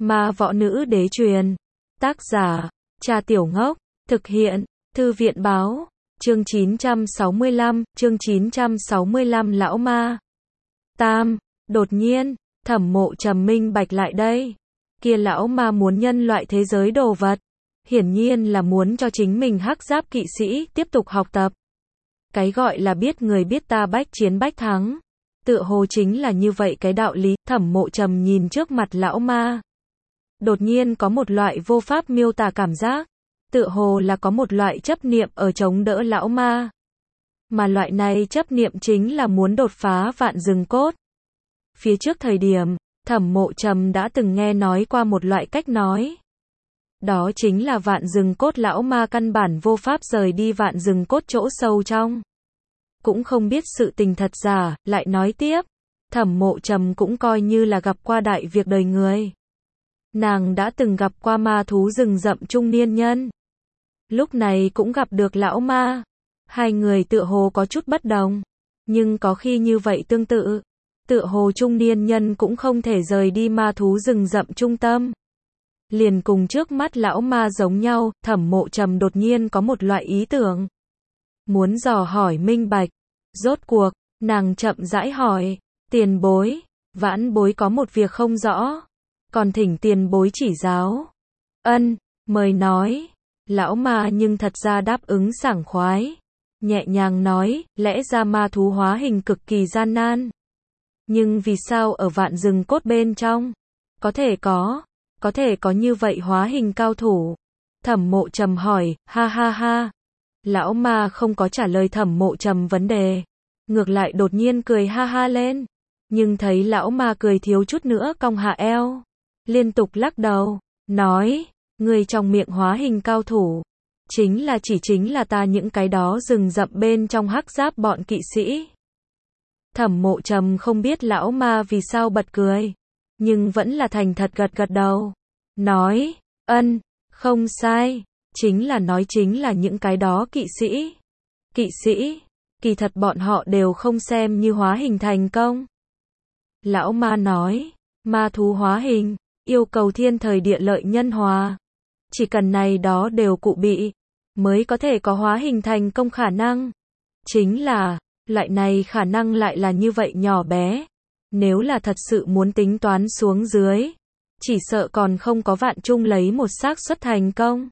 Ma võ nữ đế truyền. Tác giả, Trà Tiểu Ngốc. Thực hiện, Thư viện báo. Chương 965, Lão Ma. Tam, đột nhiên, Thẩm Mộ Trầm minh bạch lại đây. Kia lão ma muốn nhân loại thế giới đồ vật. Hiển nhiên là muốn cho chính mình hắc giáp kỵ sĩ tiếp tục học tập. Cái gọi là biết người biết ta bách chiến bách thắng. Tựa hồ chính là như vậy cái đạo lý. Thẩm Mộ Trầm nhìn trước mặt lão ma. Đột nhiên có một loại vô pháp miêu tả cảm giác. Tựa hồ là có một loại chấp niệm ở chống đỡ lão ma. Mà loại này chấp niệm chính là muốn đột phá vạn rừng cốt. Phía trước thời điểm, Thẩm Mộ Trầm đã từng nghe nói qua một loại cách nói. Đó chính là vạn rừng cốt lão ma căn bản vô pháp rời đi vạn rừng cốt chỗ sâu trong. Cũng không biết sự tình thật giả, lại nói tiếp. Thẩm Mộ Trầm cũng coi như là gặp qua đại việc đời người. Nàng đã từng gặp qua ma thú rừng rậm trung niên nhân. Lúc này cũng gặp được lão ma. Hai người tựa hồ có chút bất đồng. Nhưng có khi như vậy tương tự. Tựa hồ trung niên nhân cũng không thể rời đi ma thú rừng rậm trung tâm. Liền cùng trước mắt lão ma giống nhau, Thẩm Mộ Trầm đột nhiên có một loại ý tưởng. Muốn dò hỏi minh bạch. Rốt cuộc, nàng chậm rãi hỏi, tiền bối, vãn bối có một việc không rõ. Còn thỉnh tiền bối chỉ giáo. Ân, mời nói. Lão ma nhưng thật ra đáp ứng sảng khoái. Nhẹ nhàng nói, lẽ ra ma thú hóa hình cực kỳ gian nan. Nhưng vì sao ở vạn rừng cốt bên trong? Có thể có như vậy hóa hình cao thủ. Thẩm Mộ Trầm hỏi, ha ha ha. Lão ma không có trả lời Thẩm Mộ Trầm vấn đề. Ngược lại đột nhiên cười ha ha lên. Nhưng thấy lão ma cười thiếu chút nữa cong hạ eo. Liên tục lắc đầu, nói, người trong miệng hóa hình cao thủ. Chính là ta những cái đó rừng rậm bên trong hắc giáp bọn kỵ sĩ. Thẩm Mộ Trầm không biết lão ma vì sao bật cười. Nhưng vẫn là thành thật gật gật đầu. Nói, ân, không sai. Chính là những cái đó kỵ sĩ. Kỵ sĩ, kỳ thật bọn họ đều không xem như hóa hình thành công. Lão ma nói, ma thú hóa hình, yêu cầu thiên thời địa lợi nhân hòa. Chỉ cần này đó đều cụ bị, mới có thể có hóa hình thành công khả năng. Chính là, loại này khả năng lại là như vậy nhỏ bé. Nếu là thật sự muốn tính toán xuống dưới, chỉ sợ còn không có vạn chung lấy một xác suất thành công.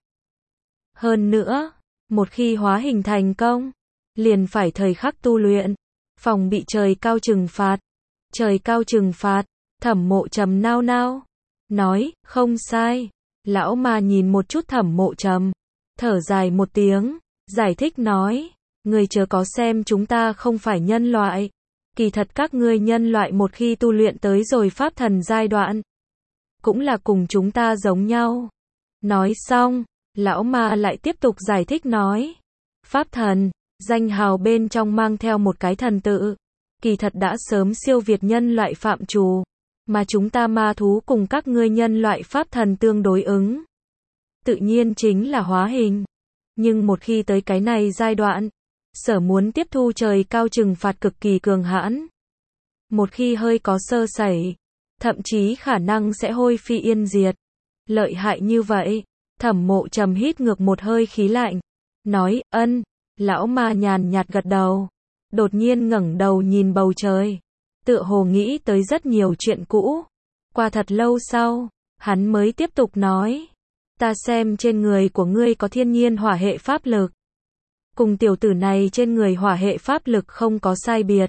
Hơn nữa, một khi hóa hình thành công, liền phải thời khắc tu luyện, phòng bị trời cao trừng phạt. Trời cao trừng phạt, Thẩm Mộ Trầm nao nao, nói, không sai. Lão ma nhìn một chút Thẩm Mộ Trầm, thở dài một tiếng, giải thích nói, người chớ có xem chúng ta không phải nhân loại. Kỳ thật các ngươi nhân loại một khi tu luyện tới rồi pháp thần giai đoạn, cũng là cùng chúng ta giống nhau. Nói xong, lão ma lại tiếp tục giải thích nói, pháp thần, danh hào bên trong mang theo một cái thần tự. Kỳ thật đã sớm siêu việt nhân loại phạm trù, mà chúng ta ma thú cùng các ngươi nhân loại pháp thần tương đối ứng. Tự nhiên chính là hóa hình. Nhưng một khi tới cái này giai đoạn, sở muốn tiếp thu trời cao trừng phạt cực kỳ cường hãn. Một khi hơi có sơ sẩy, thậm chí khả năng sẽ hôi phi yên diệt. Lợi hại như vậy, Thẩm Mộ Trầm hít ngược một hơi khí lạnh, nói, ân. Lão ma nhàn nhạt gật đầu. Đột nhiên ngẩng đầu nhìn bầu trời, tựa hồ nghĩ tới rất nhiều chuyện cũ. Qua thật lâu sau, hắn mới tiếp tục nói, ta xem trên người của ngươi có thiên nhiên hỏa hệ pháp lực. Cùng tiểu tử này trên người hỏa hệ pháp lực không có sai biệt.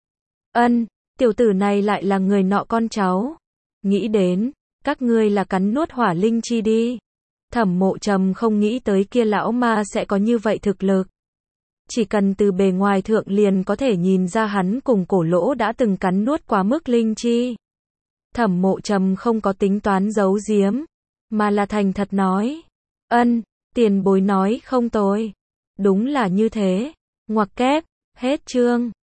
Ân, tiểu tử này lại là người nọ con cháu. Nghĩ đến, các ngươi là cắn nuốt hỏa linh chi đi. Thẩm Mộ Trầm không nghĩ tới kia lão ma sẽ có như vậy thực lực. Chỉ cần từ bề ngoài thượng liền có thể nhìn ra hắn cùng cổ lỗ đã từng cắn nuốt quá mức linh chi. Thẩm Mộ Trầm không có tính toán giấu giếm, mà là thành thật nói. Ân, tiền bối nói không tồi. Đúng là như thế. Ngoặc kép, hết chương.